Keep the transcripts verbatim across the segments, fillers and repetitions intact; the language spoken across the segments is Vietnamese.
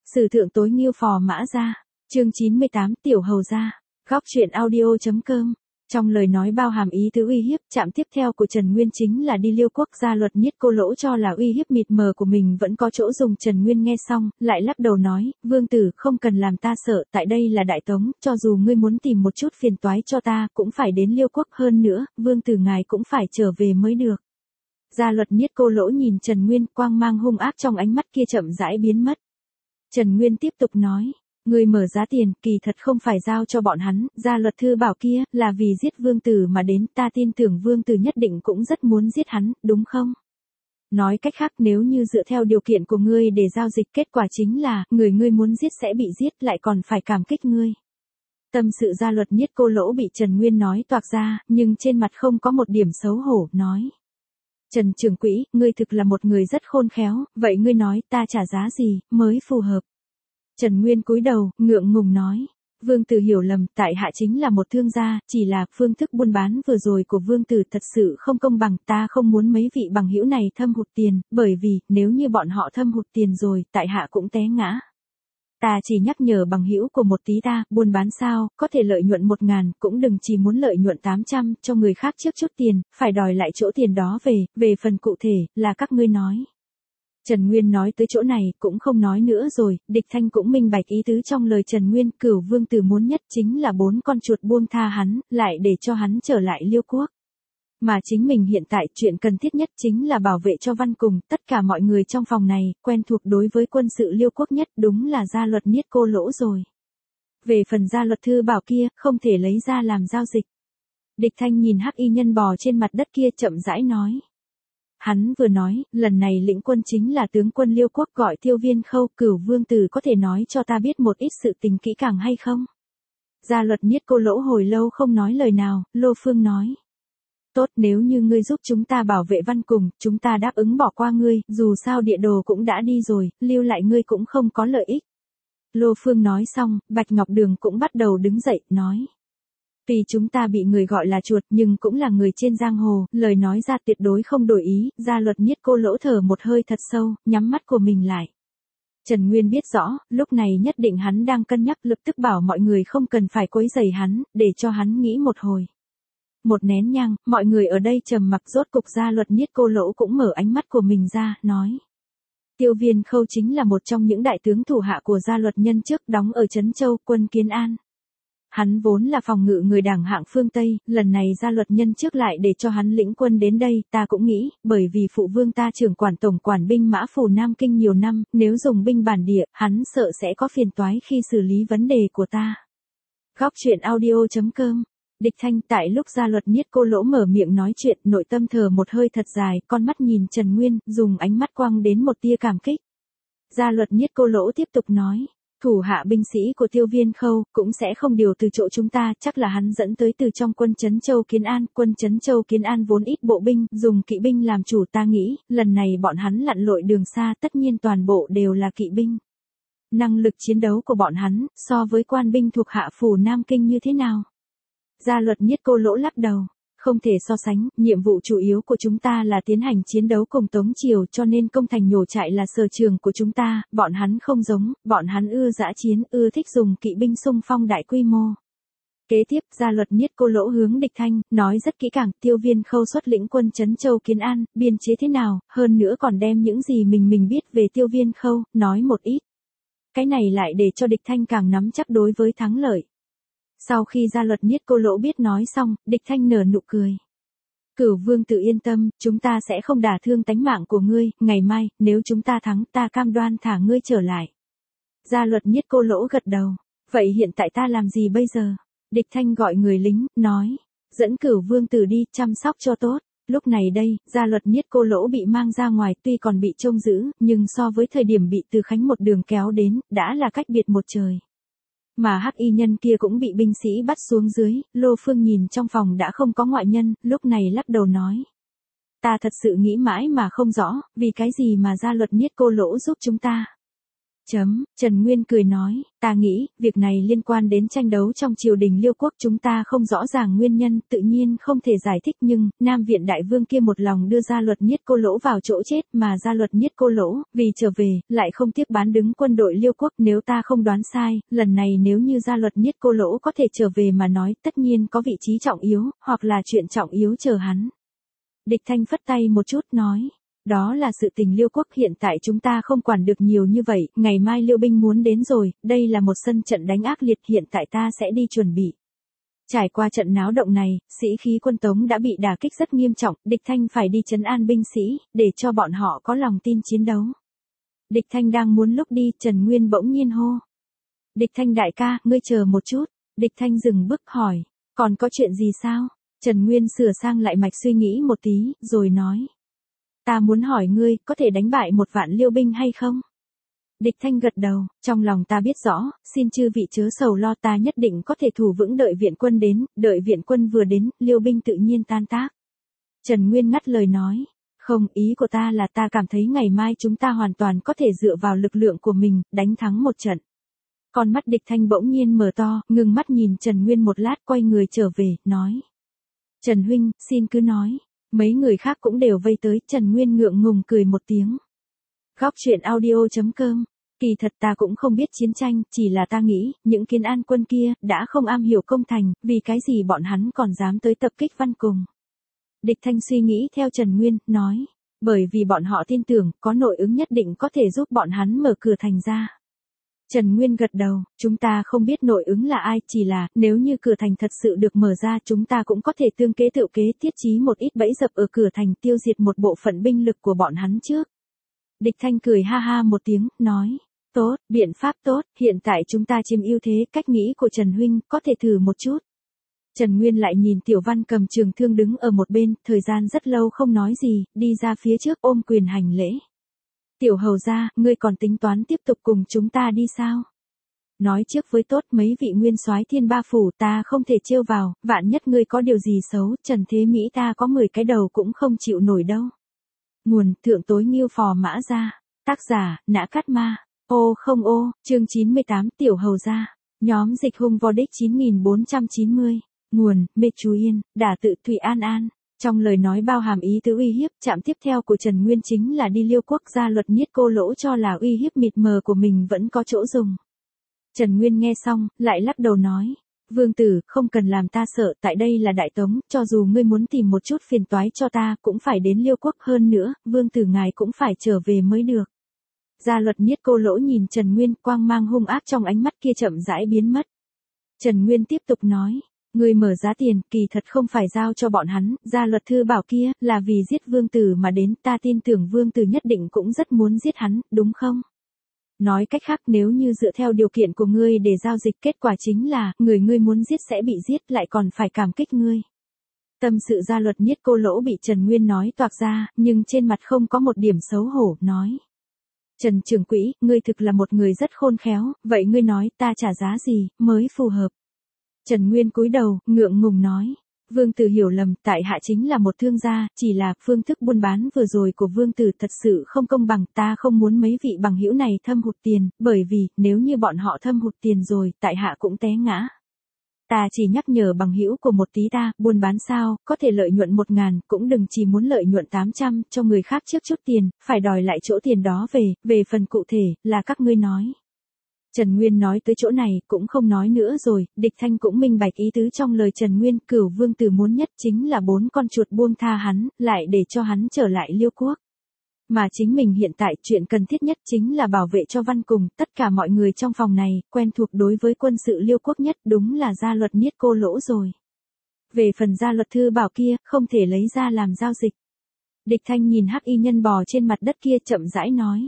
Sử thượng tối nghiêu phò mã gia. Chương chín mươi tám Tiểu hầu gia. Góc truyện audio.com. Trong lời nói bao hàm ý tứ uy hiếp, chạm tiếp theo của Trần Nguyên chính là đi Liêu quốc. Gia Luật Niết Cô Lỗ cho là uy hiếp mịt mờ của mình vẫn có chỗ dùng. Trần Nguyên nghe xong, lại lắc đầu nói, vương tử không cần làm ta sợ, tại đây là Đại Tống, cho dù ngươi muốn tìm một chút phiền toái cho ta, cũng phải đến Liêu quốc, hơn nữa, vương tử ngài cũng phải trở về mới được. Gia Luật Niết Cô Lỗ nhìn Trần Nguyên, quang mang hung ác trong ánh mắt kia chậm rãi biến mất. Trần Nguyên tiếp tục nói, người mở giá tiền, kỳ thật không phải giao cho bọn hắn, Gia Luật Thư bảo kia, là vì giết vương tử mà đến, ta tin tưởng vương tử nhất định cũng rất muốn giết hắn, đúng không? Nói cách khác, nếu như dựa theo điều kiện của ngươi để giao dịch, kết quả chính là, người ngươi muốn giết sẽ bị giết, lại còn phải cảm kích ngươi. Tâm sự Gia Luật Niết Cô Lỗ bị Trần Nguyên nói toạc ra, nhưng trên mặt không có một điểm xấu hổ, nói. Trần trưởng quỹ, ngươi thực là một người rất khôn khéo, vậy ngươi nói ta trả giá gì, mới phù hợp? Trần Nguyên cúi đầu, ngượng ngùng nói. Vương tử hiểu lầm, tại hạ chính là một thương gia, chỉ là phương thức buôn bán vừa rồi của vương tử thật sự không công bằng, ta không muốn mấy vị bằng hữu này thâm hụt tiền, bởi vì, nếu như bọn họ thâm hụt tiền rồi, tại hạ cũng té ngã. Ta chỉ nhắc nhở bằng hữu của một tí ta, buôn bán sao, có thể lợi nhuận một ngàn, cũng đừng chỉ muốn lợi nhuận tám trăm, cho người khác trước chút tiền, phải đòi lại chỗ tiền đó về, về phần cụ thể, là các ngươi nói. Trần Nguyên nói tới chỗ này, cũng không nói nữa rồi, Địch Thanh cũng minh bạch ý tứ trong lời Trần Nguyên, Cửu vương tử muốn nhất chính là bốn con chuột buông tha hắn, lại để cho hắn trở lại Liêu quốc. Mà chính mình hiện tại chuyện cần thiết nhất chính là bảo vệ cho Văn Cùng, tất cả mọi người trong phòng này, quen thuộc đối với quân sự Liêu quốc nhất đúng là Gia Luật Niết Cô Lỗ rồi. Về phần Gia Luật Thư bảo kia, không thể lấy ra làm giao dịch. Địch Thanh nhìn hắc y nhân bò trên mặt đất kia chậm rãi nói. Hắn vừa nói, lần này lĩnh quân chính là tướng quân Liêu quốc gọi Tiêu Viên Khâu, Cửu vương tử có thể nói cho ta biết một ít sự tình kỹ càng hay không? Gia Luật Niết Cô Lỗ hồi lâu không nói lời nào, Lô Phương nói. Tốt, nếu như ngươi giúp chúng ta bảo vệ Văn Cùng, chúng ta đáp ứng bỏ qua ngươi, dù sao địa đồ cũng đã đi rồi, lưu lại ngươi cũng không có lợi ích. Lô Phương nói xong, Bạch Ngọc Đường cũng bắt đầu đứng dậy, nói. Vì chúng ta bị người gọi là chuột nhưng cũng là người trên giang hồ, lời nói ra tuyệt đối không đổi ý, Gia Luật Niết Cô Lỗ thở một hơi thật sâu, nhắm mắt của mình lại. Trần Nguyên biết rõ, lúc này nhất định hắn đang cân nhắc, lập tức bảo mọi người không cần phải quấy rầy hắn, để cho hắn nghĩ một hồi. Một nén nhang, mọi người ở đây trầm mặc, rốt cục Gia Luật Niết Cô Lỗ cũng mở ánh mắt của mình ra, nói. Tiêu Viên Khâu chính là một trong những đại tướng thủ hạ của Gia Luật nhân trước đóng ở Trấn Châu, quân Kiến An. Hắn vốn là phòng ngự người đảng hạng phương Tây, lần này Gia Luật nhân trước lại để cho hắn lĩnh quân đến đây, ta cũng nghĩ, bởi vì phụ vương ta trưởng quản tổng quản binh mã phủ Nam Kinh nhiều năm, nếu dùng binh bản địa, hắn sợ sẽ có phiền toái khi xử lý vấn đề của ta. Góc truyện audio.com. Địch Thanh tại lúc Gia Luật Niết Cô Lỗ mở miệng nói chuyện, nội tâm thở một hơi thật dài, con mắt nhìn Trần Nguyên, dùng ánh mắt quăng đến một tia cảm kích. Gia Luật Niết Cô Lỗ tiếp tục nói. Thủ hạ binh sĩ của Tiêu Viên Khâu cũng sẽ không điều từ chỗ chúng ta, chắc là hắn dẫn tới từ trong quân Trấn Châu Kiến An, quân Trấn Châu Kiến An vốn ít bộ binh, dùng kỵ binh làm chủ, ta nghĩ, lần này bọn hắn lặn lội đường xa, tất nhiên toàn bộ đều là kỵ binh. Năng lực chiến đấu của bọn hắn, so với quan binh thuộc hạ phủ Nam Kinh như thế nào? Gia Luật Niết Cô Lỗ lắc đầu. Không thể so sánh, nhiệm vụ chủ yếu của chúng ta là tiến hành chiến đấu cùng Tống Triều, cho nên công thành nhổ trại là sở trường của chúng ta, bọn hắn không giống, bọn hắn ưa dã chiến, ưa thích dùng kỵ binh xung phong đại quy mô. Kế tiếp, Gia Luật Niết Cô Lỗ hướng Địch Thanh, nói rất kỹ càng, Tiêu Viên Khâu xuất lĩnh quân Trấn Châu Kiến An, biên chế thế nào, hơn nữa còn đem những gì mình mình biết về Tiêu Viên Khâu, nói một ít. Cái này lại để cho Địch Thanh càng nắm chắc đối với thắng lợi. Sau khi Gia Luật Niết Cô Lỗ biết nói xong, Địch Thanh nở nụ cười. Cửu vương tự yên tâm, chúng ta sẽ không đả thương tánh mạng của ngươi, ngày mai, nếu chúng ta thắng, ta cam đoan thả ngươi trở lại. Gia Luật Niết Cô Lỗ gật đầu. Vậy hiện tại ta làm gì bây giờ? Địch Thanh gọi người lính, nói. Dẫn Cửu vương tử đi, chăm sóc cho tốt. Lúc này đây, Gia Luật Niết Cô Lỗ bị mang ra ngoài, tuy còn bị trông giữ, nhưng so với thời điểm bị Từ Khánh một đường kéo đến, đã là cách biệt một trời. Mà hắc y nhân kia cũng bị binh sĩ bắt xuống dưới, Lô Phương nhìn trong phòng đã không có ngoại nhân, lúc này lắc đầu nói. Ta thật sự nghĩ mãi mà không rõ, vì cái gì mà Gia Luật Niết Cô Lỗ giúp chúng ta. Chấm, Trần Nguyên cười nói, ta nghĩ, việc này liên quan đến tranh đấu trong triều đình Liêu quốc chúng ta không rõ ràng nguyên nhân, tự nhiên không thể giải thích nhưng, Nam Viện Đại Vương kia một lòng đưa ra luật Niết Cô Lỗ vào chỗ chết mà ra luật Niết Cô Lỗ, vì trở về, lại không tiếc bán đứng quân đội Liêu quốc, nếu ta không đoán sai, lần này nếu như ra luật Niết Cô Lỗ có thể trở về mà nói, tất nhiên có vị trí trọng yếu, hoặc là chuyện trọng yếu chờ hắn. Địch Thanh phất tay một chút nói. Đó là sự tình Liêu quốc hiện tại chúng ta không quản được nhiều như vậy, ngày mai Liêu binh muốn đến rồi, đây là một sân trận đánh ác liệt hiện tại ta sẽ đi chuẩn bị. Trải qua trận náo động này, sĩ khí quân Tống đã bị đả kích rất nghiêm trọng, Địch Thanh phải đi trấn an binh sĩ, để cho bọn họ có lòng tin chiến đấu. Địch Thanh đang muốn lúc đi, Trần Nguyên bỗng nhiên hô. Địch Thanh đại ca, ngươi chờ một chút, Địch Thanh dừng bước hỏi, còn có chuyện gì sao? Trần Nguyên sửa sang lại mạch suy nghĩ một tí, rồi nói. Ta muốn hỏi ngươi, có thể đánh bại một vạn Liêu binh hay không? Địch Thanh gật đầu, trong lòng ta biết rõ, xin chư vị chớ sầu lo ta nhất định có thể thủ vững đợi viện quân đến, đợi viện quân vừa đến, Liêu binh tự nhiên tan tác. Trần Nguyên ngắt lời nói, không, ý của ta là ta cảm thấy ngày mai chúng ta hoàn toàn có thể dựa vào lực lượng của mình, đánh thắng một trận. Con mắt Địch Thanh bỗng nhiên mở to, ngừng mắt nhìn Trần Nguyên một lát quay người trở về, nói. Trần huynh, xin cứ nói. Mấy người khác cũng đều vây tới, Trần Nguyên ngượng ngùng cười một tiếng. Góc truyện audio chấm com, kỳ thật ta cũng không biết chiến tranh, chỉ là ta nghĩ, những Kiến An quân kia, đã không am hiểu công thành, vì cái gì bọn hắn còn dám tới tập kích Văn Cùng. Địch Thanh suy nghĩ theo Trần Nguyên, nói, bởi vì bọn họ tin tưởng, có nội ứng nhất định có thể giúp bọn hắn mở cửa thành ra. Trần Nguyên gật đầu, chúng ta không biết nội ứng là ai, chỉ là, nếu như cửa thành thật sự được mở ra chúng ta cũng có thể tương kế tự kế thiết trí một ít bẫy dập ở cửa thành tiêu diệt một bộ phận binh lực của bọn hắn trước. Địch Thanh cười ha ha một tiếng, nói, tốt, biện pháp tốt, hiện tại chúng ta chiếm ưu thế, cách nghĩ của Trần Huynh, có thể thử một chút. Trần Nguyên lại nhìn Tiểu Văn cầm trường thương đứng ở một bên, thời gian rất lâu không nói gì, đi ra phía trước ôm quyền hành lễ. Tiểu hầu gia, ngươi còn tính toán tiếp tục cùng chúng ta đi sao? Nói trước với tốt mấy vị nguyên soái thiên ba phủ ta không thể trêu vào, vạn nhất ngươi có điều gì xấu, Trần Thế Mỹ ta có mười cái đầu cũng không chịu nổi đâu. Nguồn, Thượng Tối Nghiêu Phò Mã Gia, tác giả, Nã Cát Ma, ô không ô, chương chín mươi tám Tiểu hầu gia, nhóm dịch hung Vodic chín nghìn bốn trăm chín mươi, nguồn, Mê Chú Yên, Đả Tự Thụy An An. Trong lời nói bao hàm ý tứ uy hiếp, chạm tiếp theo của Trần Nguyên chính là đi Liêu quốc gia luật Niết Cô Lỗ cho là uy hiếp mịt mờ của mình vẫn có chỗ dùng. Trần Nguyên nghe xong, lại lắc đầu nói, Vương tử, không cần làm ta sợ, tại đây là Đại Tống, cho dù ngươi muốn tìm một chút phiền toái cho ta, cũng phải đến Liêu quốc hơn nữa, Vương tử ngài cũng phải trở về mới được. Gia luật Niết Cô Lỗ nhìn Trần Nguyên, quang mang hung ác trong ánh mắt kia chậm rãi biến mất. Trần Nguyên tiếp tục nói. Người mở giá tiền, kỳ thật không phải giao cho bọn hắn, gia luật thư bảo kia, là vì giết vương tử mà đến, ta tin tưởng vương tử nhất định cũng rất muốn giết hắn, đúng không? Nói cách khác nếu như dựa theo điều kiện của ngươi để giao dịch, kết quả chính là, người ngươi muốn giết sẽ bị giết lại còn phải cảm kích ngươi. Tâm sự gia luật Niết Cô Lỗ bị Trần Nguyên nói toạc ra, nhưng trên mặt không có một điểm xấu hổ, nói. Trần trưởng quỹ, ngươi thực là một người rất khôn khéo, vậy ngươi nói ta trả giá gì, mới phù hợp. Trần Nguyên cúi đầu, ngượng ngùng nói. Vương tử hiểu lầm, tại hạ chính là một thương gia, chỉ là phương thức buôn bán vừa rồi của vương tử thật sự không công bằng, ta không muốn mấy vị bằng hữu này thâm hụt tiền, bởi vì, nếu như bọn họ thâm hụt tiền rồi, tại hạ cũng té ngã. Ta chỉ nhắc nhở bằng hữu của một tí ta, buôn bán sao, có thể lợi nhuận một ngàn, cũng đừng chỉ muốn lợi nhuận tám trăm, cho người khác trước chút tiền, phải đòi lại chỗ tiền đó về, về phần cụ thể, là các ngươi nói. Trần Nguyên nói tới chỗ này, cũng không nói nữa rồi, Địch Thanh cũng minh bạch ý tứ trong lời Trần Nguyên, Cửu vương tử muốn nhất chính là bốn con chuột buông tha hắn, lại để cho hắn trở lại Liêu quốc. Mà chính mình hiện tại chuyện cần thiết nhất chính là bảo vệ cho Văn Cùng, tất cả mọi người trong phòng này, quen thuộc đối với quân sự Liêu quốc nhất đúng là gia luật Niết Cô Lỗ rồi. Về phần gia luật thư bảo kia, không thể lấy ra làm giao dịch. Địch Thanh nhìn hắc y nhân bò trên mặt đất kia chậm rãi nói.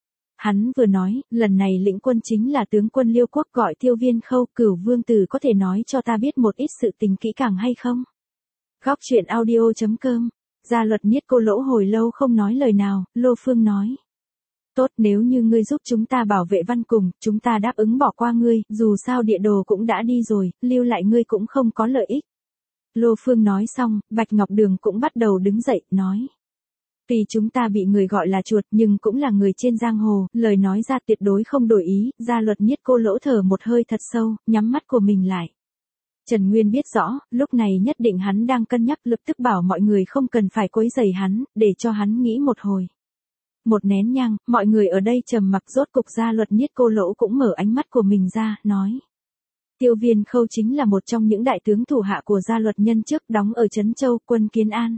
Hắn vừa nói, lần này lĩnh quân chính là tướng quân Liêu quốc gọi Tiêu Viên Khâu, Cửu vương tử có thể nói cho ta biết một ít sự tình kỹ càng hay không? Góc truyện audio chấm com, gia luật Niết Cô Lỗ hồi lâu không nói lời nào, Lô Phương nói. Tốt, nếu như ngươi giúp chúng ta bảo vệ Văn Cùng, chúng ta đáp ứng bỏ qua ngươi, dù sao địa đồ cũng đã đi rồi, lưu lại ngươi cũng không có lợi ích. Lô Phương nói xong, Bạch Ngọc Đường cũng bắt đầu đứng dậy, nói. Tuy chúng ta bị người gọi là chuột nhưng cũng là người trên giang hồ, lời nói ra tuyệt đối không đổi ý, Gia Luật Niết Cô Lỗ thở một hơi thật sâu, nhắm mắt của mình lại. Trần Nguyên biết rõ, lúc này nhất định hắn đang cân nhắc, lập tức bảo mọi người không cần phải quấy rầy hắn, để cho hắn nghĩ một hồi. Một nén nhang, mọi người ở đây trầm mặc, rốt cục Gia Luật Niết Cô Lỗ cũng mở ánh mắt của mình ra, nói. Tiêu Viên Khâu chính là một trong những đại tướng thủ hạ của Gia Luật Nhân trước đóng ở Trấn Châu, quân Kiến An.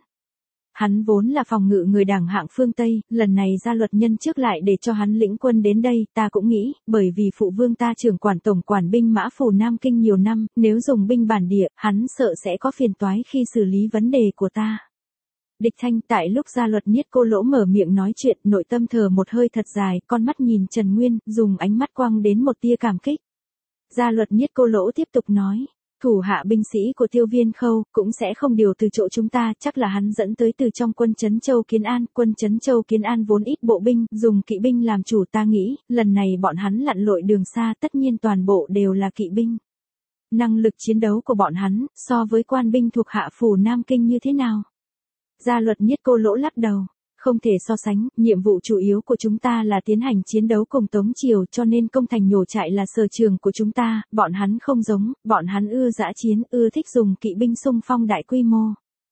Hắn vốn là phòng ngự người Đảng hạng phương Tây, lần này Gia Luật Nhân trước lại để cho hắn lĩnh quân đến đây, ta cũng nghĩ, bởi vì phụ vương ta trưởng quản tổng quản binh mã phủ Nam Kinh nhiều năm, nếu dùng binh bản địa, hắn sợ sẽ có phiền toái khi xử lý vấn đề của ta. Địch Thanh tại lúc Gia Luật Niết Cô Lỗ mở miệng nói chuyện, nội tâm thở một hơi thật dài, con mắt nhìn Trần Nguyên, dùng ánh mắt quang đến một tia cảm kích. Gia Luật Niết Cô Lỗ tiếp tục nói. Thủ hạ binh sĩ của Tiêu Viên Khâu cũng sẽ không điều từ chỗ chúng ta, chắc là hắn dẫn tới từ trong quân Trấn Châu Kiến An, quân Trấn Châu Kiến An vốn ít bộ binh, dùng kỵ binh làm chủ, ta nghĩ, lần này bọn hắn lặn lội đường xa, tất nhiên toàn bộ đều là kỵ binh. Năng lực chiến đấu của bọn hắn, so với quan binh thuộc hạ phủ Nam Kinh như thế nào? Gia Luật Niết Cô Lỗ lắc đầu. Không thể so sánh, nhiệm vụ chủ yếu của chúng ta là tiến hành chiến đấu cùng Tống Triều, cho nên công thành nhổ trại là sở trường của chúng ta, bọn hắn không giống, bọn hắn ưa dã chiến, ưa thích dùng kỵ binh xung phong đại quy mô.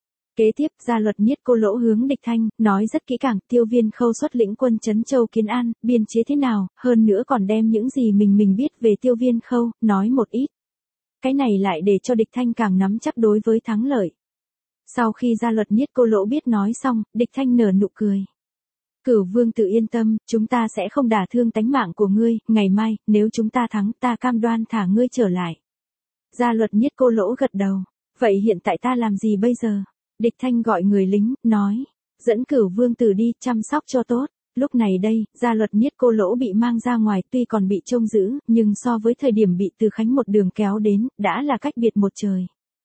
Kế tiếp, Gia Luật Niết Cô Lỗ hướng Địch Thanh, nói rất kỹ càng, Tiêu Viên Khâu xuất lĩnh quân Trấn Châu Kiến An, biên chế thế nào, hơn nữa còn đem những gì mình mình biết về Tiêu Viên Khâu, nói một ít. Cái này lại để cho Địch Thanh càng nắm chắc đối với thắng lợi. Sau khi Gia Luật Niết Cô Lỗ biết nói xong, Địch Thanh nở nụ cười. Cửu vương tự yên tâm, chúng ta sẽ không đả thương tánh mạng của ngươi, ngày mai, nếu chúng ta thắng, ta cam đoan thả ngươi trở lại. Gia Luật Niết Cô Lỗ gật đầu. Vậy hiện tại ta làm gì bây giờ? Địch Thanh gọi người lính, nói. Dẫn cửu vương tử đi, chăm sóc cho tốt. Lúc này đây, Gia Luật Niết Cô Lỗ bị mang ra ngoài, tuy còn bị trông giữ, nhưng so với thời điểm bị Từ Khánh một đường kéo đến, đã là cách biệt một trời.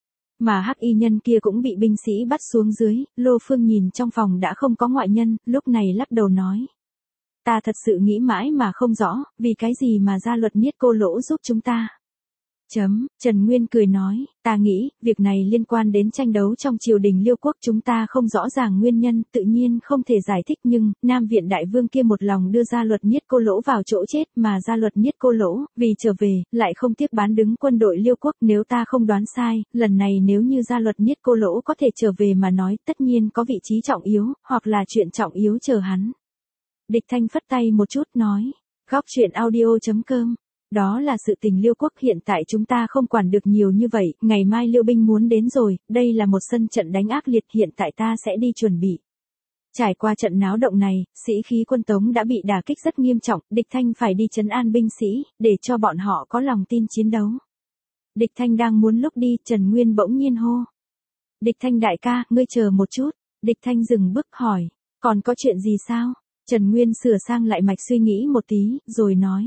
Mà hắc y nhân kia cũng bị binh sĩ bắt xuống dưới, Lô Phương nhìn trong phòng đã không có ngoại nhân, lúc này lắc đầu nói. Ta thật sự nghĩ mãi mà không rõ, vì cái gì mà Gia Luật Niết Cô Lỗ giúp chúng ta. Chấm, Trần Nguyên cười nói, ta nghĩ, việc này liên quan đến tranh đấu trong triều đình Liêu quốc, chúng ta không rõ ràng nguyên nhân, tự nhiên không thể giải thích, nhưng, Nam Viện Đại Vương kia một lòng đưa Gia Luật Niết Cô Lỗ vào chỗ chết, mà Gia Luật Niết Cô Lỗ, vì trở về, lại không tiếc bán đứng quân đội Liêu quốc, nếu ta không đoán sai, lần này nếu như Gia Luật Niết Cô Lỗ có thể trở về mà nói, tất nhiên có vị trí trọng yếu, hoặc là chuyện trọng yếu chờ hắn. Địch Thanh phất tay một chút nói, góc truyện audio chấm com. Đó là sự tình Liêu quốc, hiện tại chúng ta không quản được nhiều như vậy, ngày mai Liêu binh muốn đến rồi, đây là một sân trận đánh ác liệt, hiện tại ta sẽ đi chuẩn bị. Trải qua trận náo động này, sĩ khí quân Tống đã bị đả kích rất nghiêm trọng, Địch Thanh phải đi trấn an binh sĩ, để cho bọn họ có lòng tin chiến đấu. Địch Thanh đang muốn lúc đi, Trần Nguyên bỗng nhiên hô. Địch Thanh đại ca, ngươi chờ một chút. Địch Thanh dừng bước hỏi, còn có chuyện gì sao? Trần Nguyên sửa sang lại mạch suy nghĩ một tí, rồi nói.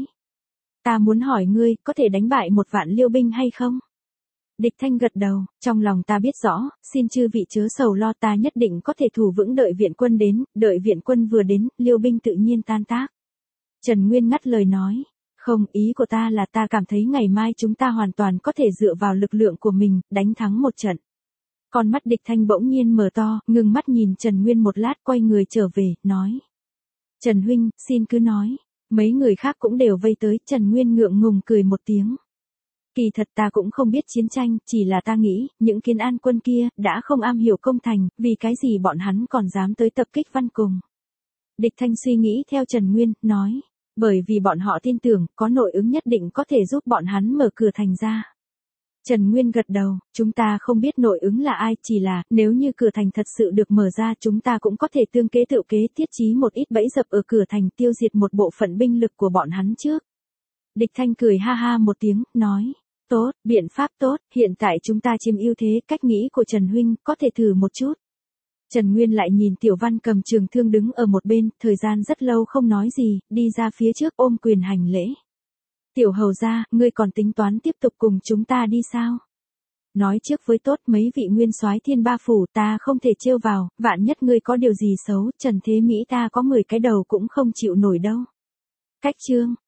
Ta muốn hỏi ngươi, có thể đánh bại một vạn Liêu binh hay không? Địch Thanh gật đầu, trong lòng ta biết rõ, xin chư vị chớ sầu lo, ta nhất định có thể thủ vững đợi viện quân đến, đợi viện quân vừa đến, Liêu binh tự nhiên tan tác. Trần Nguyên ngắt lời nói, không, ý của ta là ta cảm thấy ngày mai chúng ta hoàn toàn có thể dựa vào lực lượng của mình, đánh thắng một trận. Con mắt Địch Thanh bỗng nhiên mở to, ngừng mắt nhìn Trần Nguyên một lát, quay người trở về, nói. Trần huynh, xin cứ nói. Mấy người khác cũng đều vây tới, Trần Nguyên ngượng ngùng cười một tiếng. Kỳ thật ta cũng không biết chiến tranh, chỉ là ta nghĩ, những Kiến An quân kia, đã không am hiểu công thành, vì cái gì bọn hắn còn dám tới tập kích Văn Cùng. Địch Thanh suy nghĩ theo Trần Nguyên, nói, bởi vì bọn họ tin tưởng, có nội ứng nhất định có thể giúp bọn hắn mở cửa thành ra. Trần Nguyên gật đầu, chúng ta không biết nội ứng là ai, chỉ là, nếu như cửa thành thật sự được mở ra, chúng ta cũng có thể tương kế tự kế thiết trí một ít bẫy dập ở cửa thành, tiêu diệt một bộ phận binh lực của bọn hắn trước. Địch Thanh cười ha ha một tiếng, nói, tốt, biện pháp tốt, hiện tại chúng ta chiếm ưu thế, cách nghĩ của Trần huynh, có thể thử một chút. Trần Nguyên lại nhìn Tiểu Văn cầm trường thương đứng ở một bên, thời gian rất lâu không nói gì, đi ra phía trước ôm quyền hành lễ. Tiểu hầu gia, ngươi còn tính toán tiếp tục cùng chúng ta đi sao? Nói trước với tốt, mấy vị nguyên soái thiên ba phủ ta không thể trêu vào, vạn nhất ngươi có điều gì xấu, Trần Thế Mỹ ta có mười cái đầu cũng không chịu nổi đâu. Cách chương